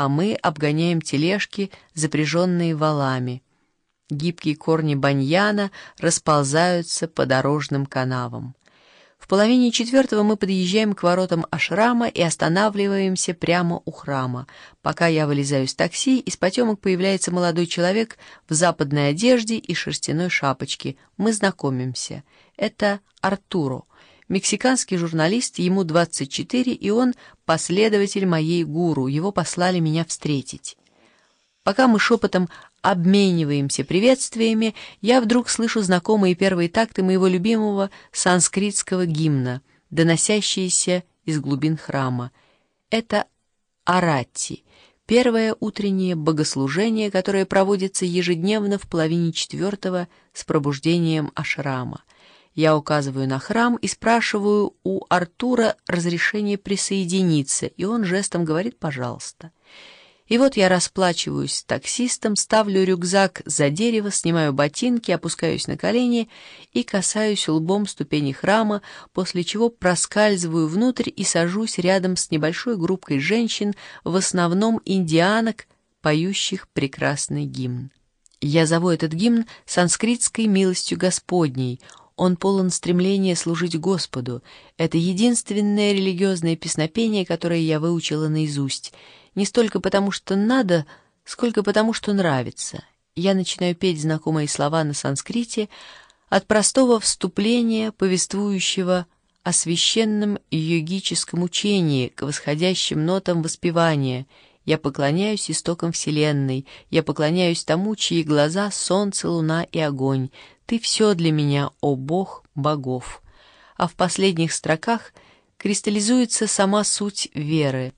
а мы обгоняем тележки, запряженные валами. Гибкие корни баньяна расползаются по дорожным канавам. В половине четвертого мы подъезжаем к воротам ашрама и останавливаемся прямо у храма. Пока я вылезаю из такси, из потемок появляется молодой человек в западной одежде и шерстяной шапочке. Мы знакомимся. Это Артуро, мексиканский журналист, ему 24, и он последователь моей гуру. Его послали меня встретить. Пока мы шепотом обмениваемся приветствиями, я вдруг слышу знакомые первые такты моего любимого санскритского гимна, доносящиеся из глубин храма. Это Аратти, первое утреннее богослужение, которое проводится ежедневно в половине четвертого с пробуждением ашрама. Я указываю на храм и спрашиваю у Артура разрешение присоединиться, и он жестом говорит «пожалуйста». И вот я расплачиваюсь с таксистом, ставлю рюкзак за дерево, снимаю ботинки, опускаюсь на колени и касаюсь лбом ступени храма, после чего проскальзываю внутрь и сажусь рядом с небольшой группкой женщин, в основном индианок, поющих прекрасный гимн. Я зову этот гимн санскритской милостью Господней. Он полон стремления служить Господу. Это единственное религиозное песнопение, которое я выучила наизусть. Не столько потому, что надо, сколько потому, что нравится. Я начинаю петь знакомые слова на санскрите от простого вступления, повествующего о священном йогическом учении, к восходящим нотам воспевания. Я поклоняюсь истокам Вселенной, я поклоняюсь тому, чьи глаза — солнце, луна и огонь. Ты все для меня, о Бог богов. А в последних строках кристаллизуется сама суть веры.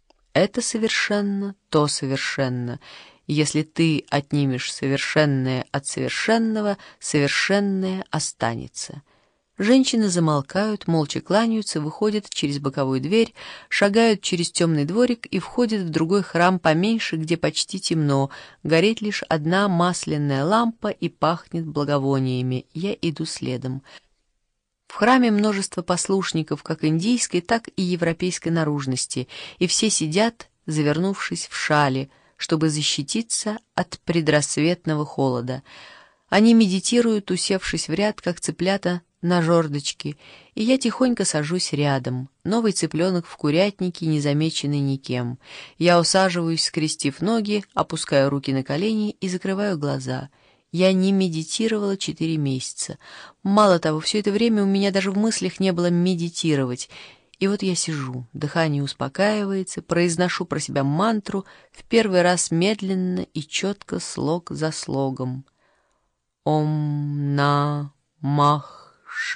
Это совершенно, то совершенно. Если ты отнимешь совершенное от совершенного, совершенное останется. Женщины замолкают, молча кланяются, выходят через боковую дверь, шагают через темный дворик и входят в другой храм поменьше, где почти темно, горит лишь одна масляная лампа и пахнет благовониями. Я иду следом. В храме множество послушников как индийской, так и европейской наружности, и все сидят, завернувшись в шали, чтобы защититься от предрассветного холода. Они медитируют, усевшись в ряд, как цыплята на жердочке, и я тихонько сажусь рядом, новый цыпленок в курятнике, незамеченный никем. Я усаживаюсь, скрестив ноги, опускаю руки на колени и закрываю глаза. Я не медитировала 4 месяца. Мало того, все это время у меня даже в мыслях не было медитировать. И вот я сижу, дыхание успокаивается, произношу про себя мантру, в первый раз медленно и четко, слог за слогом. Ом намах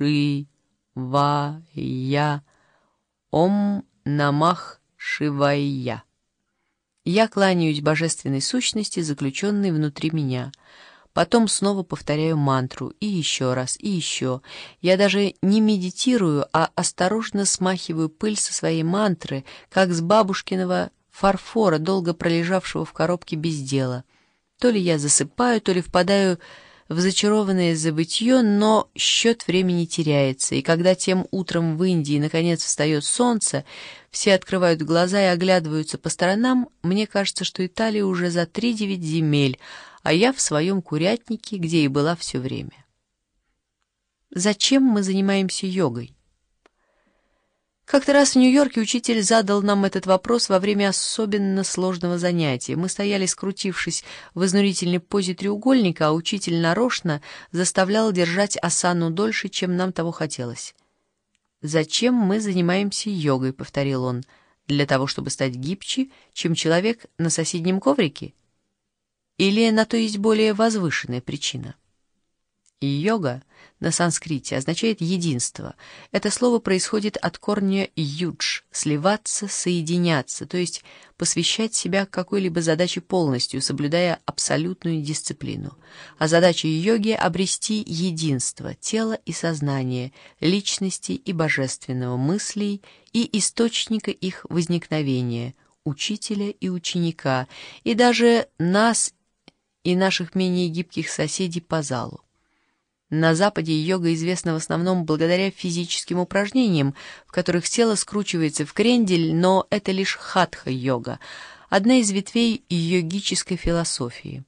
шивая. Ом намах шивая. Я кланяюсь божественной сущности, заключенной внутри меня. Потом снова повторяю мантру, и еще раз, и еще. Я даже не медитирую, а осторожно смахиваю пыль со своей мантры, как с бабушкиного фарфора, долго пролежавшего в коробке без дела. То ли я засыпаю, то ли впадаю в зачарованное забытье, но счет времени теряется, и когда тем утром в Индии наконец встает солнце, все открывают глаза и оглядываются по сторонам, мне кажется, что Италия уже за 3-9 земель, а я в своем курятнике, где и была все время. Зачем мы занимаемся йогой? Как-то раз в Нью-Йорке учитель задал нам этот вопрос во время особенно сложного занятия. Мы стояли, скрутившись в изнурительной позе треугольника, а учитель нарочно заставлял держать асану дольше, чем нам того хотелось. «Зачем мы занимаемся йогой?» — повторил он. «Для того, чтобы стать гибче, чем человек на соседнем коврике? Или на то есть более возвышенная причина?» И йога на санскрите означает «единство». Это слово происходит от корня «юдж» — «сливаться», «соединяться», то есть посвящать себя какой-либо задаче полностью, соблюдая абсолютную дисциплину. А задача йоги — обрести единство тела и сознания, личности и божественного, мыслей и источника их возникновения, учителя и ученика, и даже нас и наших менее гибких соседей по залу. На Западе йога известна в основном благодаря физическим упражнениям, в которых тело скручивается в крендель, но это лишь хатха-йога. одна из ветвей йогической философии.